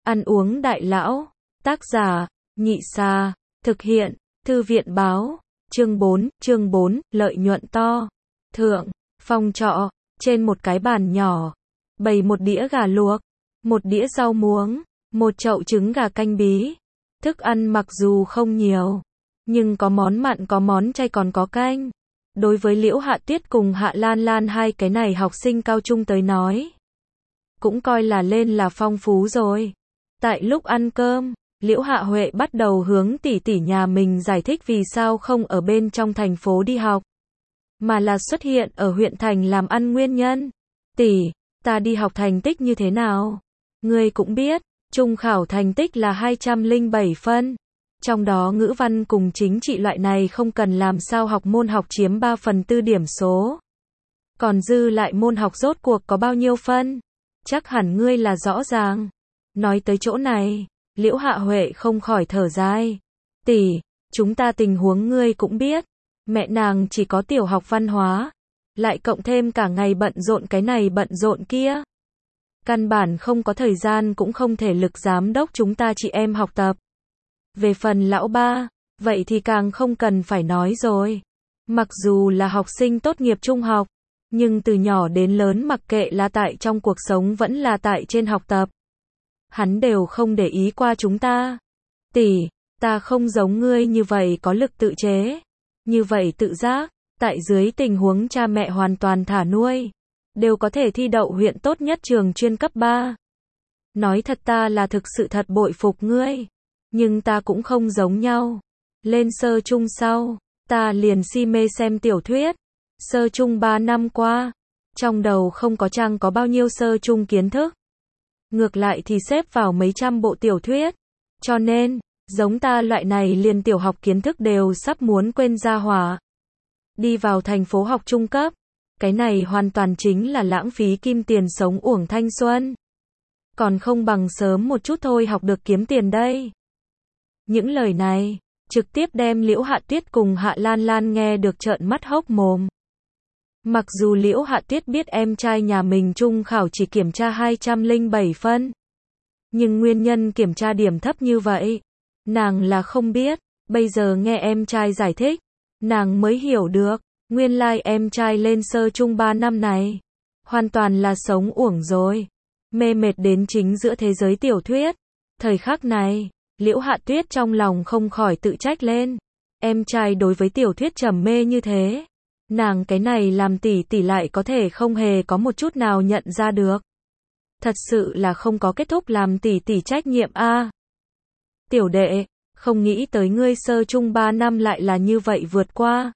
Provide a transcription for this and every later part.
Ăn uống đại lão. Tác giả, Nhị Xa. Thực hiện, Thư viện báo. Chương 4, lợi nhuận to. Thượng, phòng trọ, trên một cái bàn nhỏ, bày một đĩa gà luộc, một đĩa rau muống, một chậu trứng gà canh bí. Thức ăn mặc dù không nhiều, nhưng có món mặn có món chay còn có canh. Đối với Liễu Hạ Tuyết cùng Hạ Lan Lan hai cái này học sinh cao trung tới nói, cũng coi là lên là phong phú rồi. Tại lúc ăn cơm, Liễu Hạ Huệ bắt đầu hướng tỷ tỷ nhà mình giải thích vì sao không ở bên trong thành phố đi học, mà là xuất hiện ở huyện thành làm ăn nguyên nhân. Tỷ, ta đi học thành tích như thế nào? Ngươi cũng biết, trung khảo thành tích là 207 phân. Trong đó ngữ văn cùng chính trị loại này không cần làm sao học môn học chiếm 3/4 điểm số. Còn dư lại môn học rốt cuộc có bao nhiêu phân? Chắc hẳn ngươi là rõ ràng. Nói tới chỗ này, Liễu Hạ Huệ không khỏi thở dài. Tỷ, chúng ta tình huống ngươi cũng biết. Mẹ nàng chỉ có tiểu học văn hóa, lại cộng thêm cả ngày bận rộn cái này bận rộn kia. Căn bản không có thời gian cũng không thể lực giám đốc chúng ta chị em học tập. Về phần lão ba, vậy thì càng không cần phải nói rồi. Mặc dù là học sinh tốt nghiệp trung học, nhưng từ nhỏ đến lớn mặc kệ là tại trong cuộc sống vẫn là tại trên học tập, hắn đều không để ý qua chúng ta. Tỷ, ta không giống ngươi như vậy có lực tự chế, như vậy tự giác, tại dưới tình huống cha mẹ hoàn toàn thả nuôi, đều có thể thi đậu huyện tốt nhất trường chuyên cấp 3. Nói thật ta là thực sự thật bội phục ngươi, nhưng ta cũng không giống nhau. Lên sơ trung sau, ta liền si mê xem tiểu thuyết. Sơ trung 3 năm qua, trong đầu không có chăng có bao nhiêu sơ trung kiến thức. Ngược lại thì xếp vào mấy trăm bộ tiểu thuyết. Cho nên, giống ta loại này liền tiểu học kiến thức đều sắp muốn quên ra hỏa. Đi vào thành phố học trung cấp, cái này hoàn toàn chính là lãng phí kim tiền sống uổng thanh xuân. Còn không bằng sớm một chút thôi học được kiếm tiền đây. Những lời này, trực tiếp đem Liễu Hạ Tuyết cùng Hạ Lan Lan nghe được trợn mắt hốc mồm. Mặc dù Liễu Hạ Tuyết biết em trai nhà mình trung khảo chỉ kiểm tra 207 phân, nhưng nguyên nhân kiểm tra điểm thấp như vậy, nàng là không biết. Bây giờ nghe em trai giải thích, nàng mới hiểu được, nguyên lai em trai lên sơ trung 3 năm này, hoàn toàn là sống uổng rồi, mê mệt đến chính giữa thế giới tiểu thuyết. Thời khắc này, Liễu Hạ Tuyết trong lòng không khỏi tự trách lên, em trai đối với tiểu thuyết trầm mê như thế, nàng cái này làm tỷ tỷ lại có thể không hề có một chút nào nhận ra được. Thật sự là không có kết thúc làm tỷ tỷ trách nhiệm a. Tiểu đệ, không nghĩ tới ngươi sơ trung 3 năm lại là như vậy vượt qua.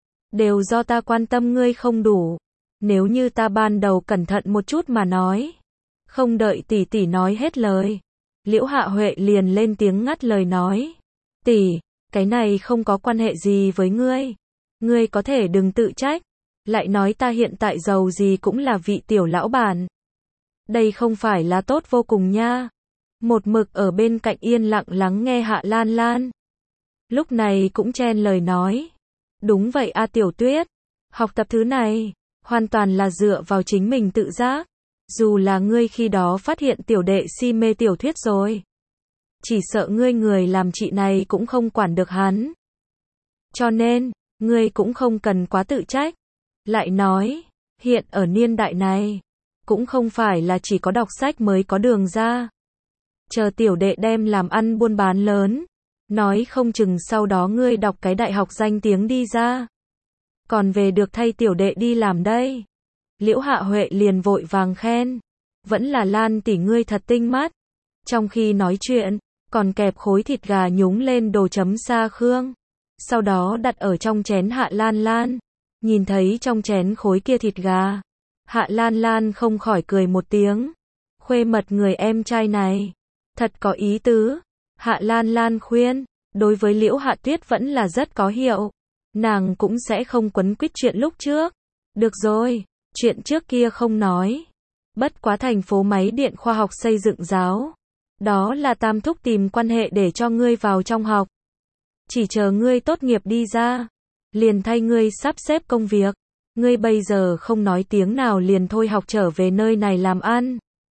Đều do ta quan tâm ngươi không đủ. Nếu như ta ban đầu cẩn thận một chút mà nói. Không đợi tỷ tỷ nói hết lời, Liễu Hạ Huệ liền lên tiếng ngắt lời nói. Tỷ, cái này không có quan hệ gì với ngươi. Ngươi có thể đừng tự trách. Lại nói ta hiện tại giàu gì cũng là vị tiểu lão bản. Đây không phải là tốt vô cùng nha. Một mực ở bên cạnh yên lặng lắng nghe Hạ Lan Lan, lúc này cũng chen lời nói. Đúng vậy a Tiểu Tuyết, học tập thứ này, hoàn toàn là dựa vào chính mình tự giác. Dù là ngươi khi đó phát hiện tiểu đệ si mê tiểu thuyết rồi, chỉ sợ ngươi người làm chị này cũng không quản được hắn. Cho nên, ngươi cũng không cần quá tự trách. Lại nói, hiện ở niên đại này, cũng không phải là chỉ có đọc sách mới có đường ra. Chờ tiểu đệ đem làm ăn buôn bán lớn, nói không chừng sau đó ngươi đọc cái đại học danh tiếng đi ra, còn về được thay tiểu đệ đi làm đây. Liễu Hạ Huệ liền vội vàng khen, vẫn là Lan tỷ ngươi thật tinh mắt. Trong khi nói chuyện, còn kẹp khối thịt gà nhúng lên đồ chấm sa khương, sau đó đặt ở trong chén Hạ Lan Lan. Nhìn thấy trong chén khối kia thịt gà, Hạ Lan Lan không khỏi cười một tiếng. Khuê mật người em trai này, thật có ý tứ. Hạ Lan Lan khuyên, đối với Liễu Hạ Tuyết vẫn là rất có hiệu. Nàng cũng sẽ không quấn quýt chuyện lúc trước. Được rồi, chuyện trước kia không nói. Bất quá thành phố máy điện khoa học xây dựng giáo, đó là Tam thúc tìm quan hệ để cho ngươi vào trong học. Chỉ chờ ngươi tốt nghiệp đi ra, liền thay ngươi sắp xếp công việc. Ngươi bây giờ không nói tiếng nào liền thôi học trở về nơi này làm ăn.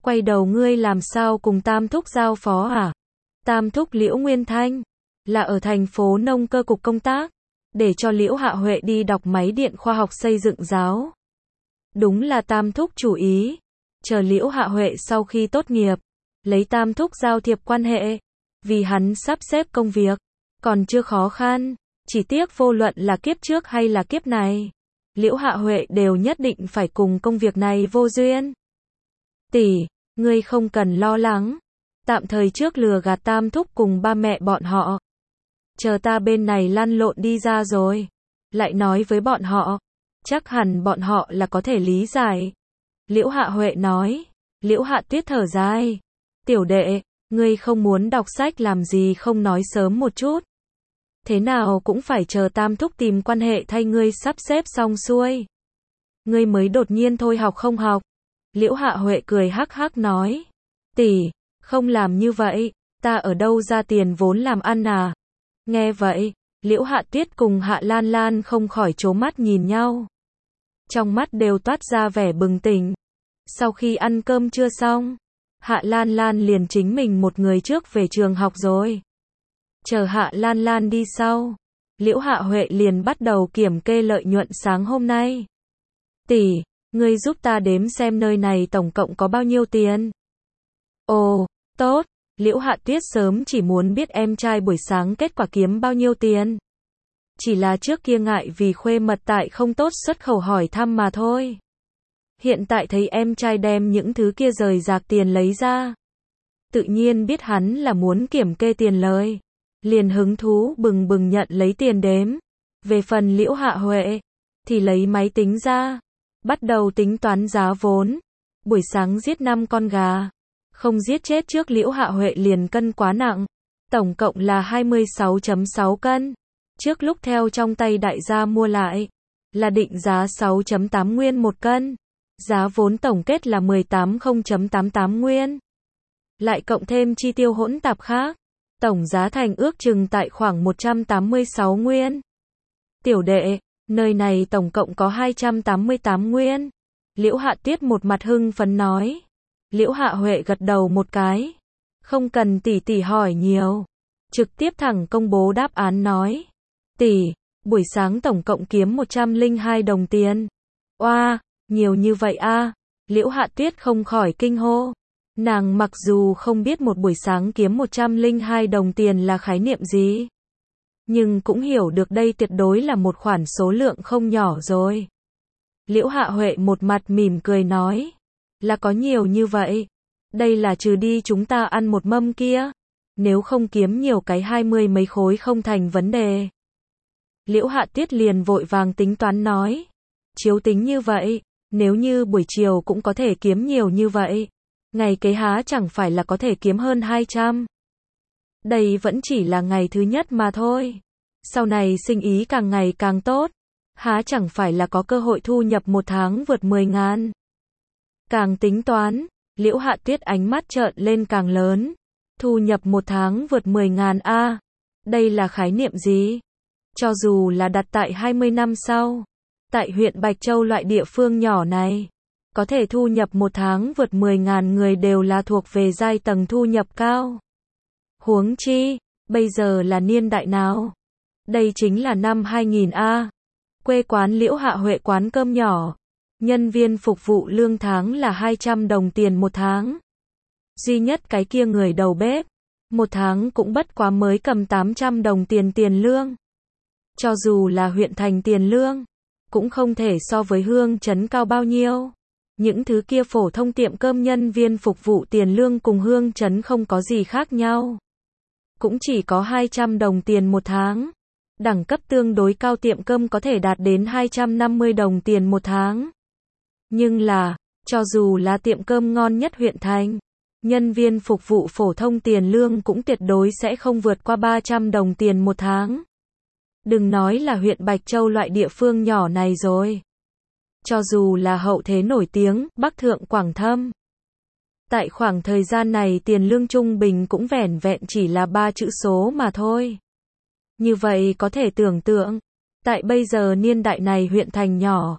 Quay đầu ngươi làm sao cùng Tam Thúc giao phó à? Tam Thúc Liễu Nguyên Thanh, là ở thành phố nông cơ cục công tác, để cho Liễu Hạ Huệ đi đọc máy điện khoa học xây dựng giáo. Đúng là Tam Thúc chủ ý, chờ Liễu Hạ Huệ sau khi tốt nghiệp, lấy Tam Thúc giao thiệp quan hệ, vì hắn sắp xếp công việc, còn chưa khó khăn, chỉ tiếc vô luận là kiếp trước hay là kiếp này, Liễu Hạ Huệ đều nhất định phải cùng công việc này vô duyên. Tỷ, ngươi không cần lo lắng, tạm thời trước lừa gạt Tam Thúc cùng ba mẹ bọn họ. Chờ ta bên này lăn lộn đi ra rồi, lại nói với bọn họ, chắc hẳn bọn họ là có thể lý giải. Liễu Hạ Huệ nói. Liễu Hạ Tuyết thở dài. Tiểu đệ, ngươi không muốn đọc sách làm gì không nói sớm một chút. Thế nào cũng phải chờ Tam Thúc tìm quan hệ thay ngươi sắp xếp xong xuôi. Ngươi mới đột nhiên thôi học không học. Liễu Hạ Huệ cười hắc hắc nói. Tỷ, không làm như vậy, ta ở đâu ra tiền vốn làm ăn à? Nghe vậy, Liễu Hạ Tuyết cùng Hạ Lan Lan không khỏi trố mắt nhìn nhau. Trong mắt đều toát ra vẻ bừng tỉnh. Sau khi ăn cơm trưa xong, Hạ Lan Lan liền chính mình một người trước về trường học rồi. Chờ Hạ Lan Lan đi sau, Liễu Hạ Huệ liền bắt đầu kiểm kê lợi nhuận sáng hôm nay. Tỷ, ngươi giúp ta đếm xem nơi này tổng cộng có bao nhiêu tiền. Ồ, tốt, Liễu Hạ Tuyết sớm chỉ muốn biết em trai buổi sáng kết quả kiếm bao nhiêu tiền. Chỉ là trước kia ngại vì khuê mật tại không tốt xuất khẩu hỏi thăm mà thôi. Hiện tại thấy em trai đem những thứ kia rời rạc tiền lấy ra. Tự nhiên biết hắn là muốn kiểm kê tiền lời. Liền hứng thú bừng bừng nhận lấy tiền đếm. Về phần Liễu Hạ Huệ, thì lấy máy tính ra. Bắt đầu tính toán giá vốn. Buổi sáng giết 5 con gà. Không giết chết trước Liễu Hạ Huệ liền cân quá nặng. Tổng cộng là 26,6 cân. Trước lúc theo trong tay đại gia mua lại, là định giá 6,8 nguyên một cân. Giá vốn tổng kết là 18,088 nguyên. Lại cộng thêm chi tiêu hỗn tạp khác, tổng giá thành ước chừng tại khoảng 186 nguyên. Tiểu đệ, nơi này tổng cộng có 288 nguyên. Liễu Hạ Tuyết một mặt hưng phấn nói. Liễu Hạ Huệ gật đầu một cái. Không cần tỷ tỷ hỏi nhiều. Trực tiếp thẳng công bố đáp án nói. Tỷ, buổi sáng tổng cộng kiếm 102 đồng tiền. Oa, nhiều như vậy a. Liễu Hạ Tuyết không khỏi kinh hô. Nàng mặc dù không biết một buổi sáng kiếm 102 đồng tiền là khái niệm gì, nhưng cũng hiểu được đây tuyệt đối là một khoản số lượng không nhỏ rồi. Liễu Hạ Huệ một mặt mỉm cười nói. Là có nhiều như vậy. Đây là trừ đi chúng ta ăn một mâm kia. Nếu không kiếm nhiều cái 20 mấy khối không thành vấn đề. Liễu Hạ Tuyết liền vội vàng tính toán nói. Chiếu tính như vậy, nếu như buổi chiều cũng có thể kiếm nhiều như vậy, ngày kế há chẳng phải là có thể kiếm hơn 200. Đây vẫn chỉ là ngày thứ nhất mà thôi. Sau này sinh ý càng ngày càng tốt, há chẳng phải là có cơ hội thu nhập một tháng vượt 10.000. Càng tính toán, Liễu Hạ Tuyết ánh mắt trợn lên càng lớn. Thu nhập một tháng vượt 10.000 a. Đây là khái niệm gì? Cho dù là đặt tại 20 năm sau, tại huyện Bạch Châu loại địa phương nhỏ này, có thể thu nhập một tháng vượt 10.000 người đều là thuộc về giai tầng thu nhập cao. Huống chi, bây giờ là niên đại nào? Đây chính là năm 2000 a. Quê quán Liễu Hạ Huệ quán cơm nhỏ, nhân viên phục vụ lương tháng là 200 đồng tiền một tháng. Duy nhất cái kia người đầu bếp, một tháng cũng bất quá mới cầm 800 đồng tiền lương. Cho dù là huyện thành tiền lương, cũng không thể so với Hương Trấn cao bao nhiêu. Những thứ kia phổ thông tiệm cơm nhân viên phục vụ tiền lương cùng Hương Trấn không có gì khác nhau. Cũng chỉ có 200 đồng tiền một tháng. Đẳng cấp tương đối cao tiệm cơm có thể đạt đến 250 đồng tiền một tháng. Nhưng là, cho dù là tiệm cơm ngon nhất huyện thành, nhân viên phục vụ phổ thông tiền lương cũng tuyệt đối sẽ không vượt qua 300 đồng tiền một tháng. Đừng nói là huyện Bạch Châu loại địa phương nhỏ này rồi. Cho dù là hậu thế nổi tiếng, Bắc Thượng Quảng Thâm. Tại khoảng thời gian này tiền lương trung bình cũng vẻn vẹn chỉ là 3 chữ số mà thôi. Như vậy có thể tưởng tượng, tại bây giờ niên đại này huyện thành nhỏ,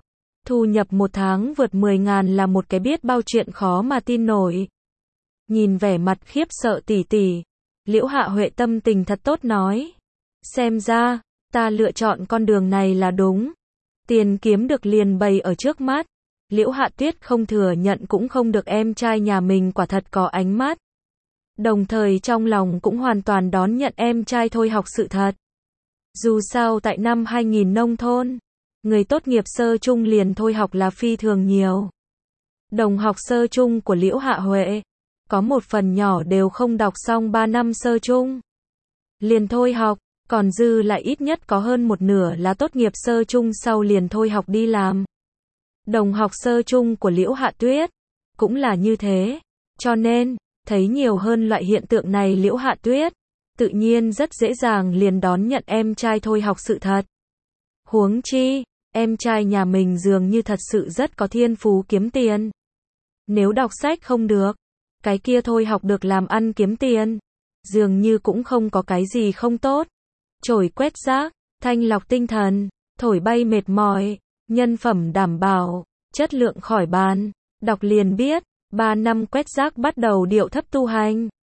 Thu nhập một tháng vượt 10.000 là một cái biết bao chuyện khó mà tin nổi. Nhìn vẻ mặt khiếp sợ tỷ tỷ, Liễu Hạ Huệ tâm tình thật tốt nói. Xem ra, ta lựa chọn con đường này là đúng. Tiền kiếm được liền bày ở trước mắt. Liễu Hạ Tuyết không thừa nhận cũng không được, em trai nhà mình quả thật có ánh mắt. Đồng thời trong lòng cũng hoàn toàn đón nhận em trai thôi học sự thật. Dù sao tại năm 2000 nông thôn, người tốt nghiệp sơ trung liền thôi học là phi thường nhiều. Đồng học sơ trung của Liễu Hạ Huệ, có một phần nhỏ đều không đọc xong 3 năm sơ trung. Liền thôi học, còn dư lại ít nhất có hơn một nửa là tốt nghiệp sơ trung sau liền thôi học đi làm. Đồng học sơ trung của Liễu Hạ Tuyết, cũng là như thế. Cho nên, thấy nhiều hơn loại hiện tượng này Liễu Hạ Tuyết, tự nhiên rất dễ dàng liền đón nhận em trai thôi học sự thật. Huống chi, em trai nhà mình dường như thật sự rất có thiên phú kiếm tiền. Nếu đọc sách không được, cái kia thôi học được làm ăn kiếm tiền, dường như cũng không có cái gì không tốt. Chổi quét rác, thanh lọc tinh thần, thổi bay mệt mỏi, nhân phẩm đảm bảo, chất lượng khỏi bàn, đọc liền biết, 3 năm quét rác bắt đầu điệu thấp tu hành.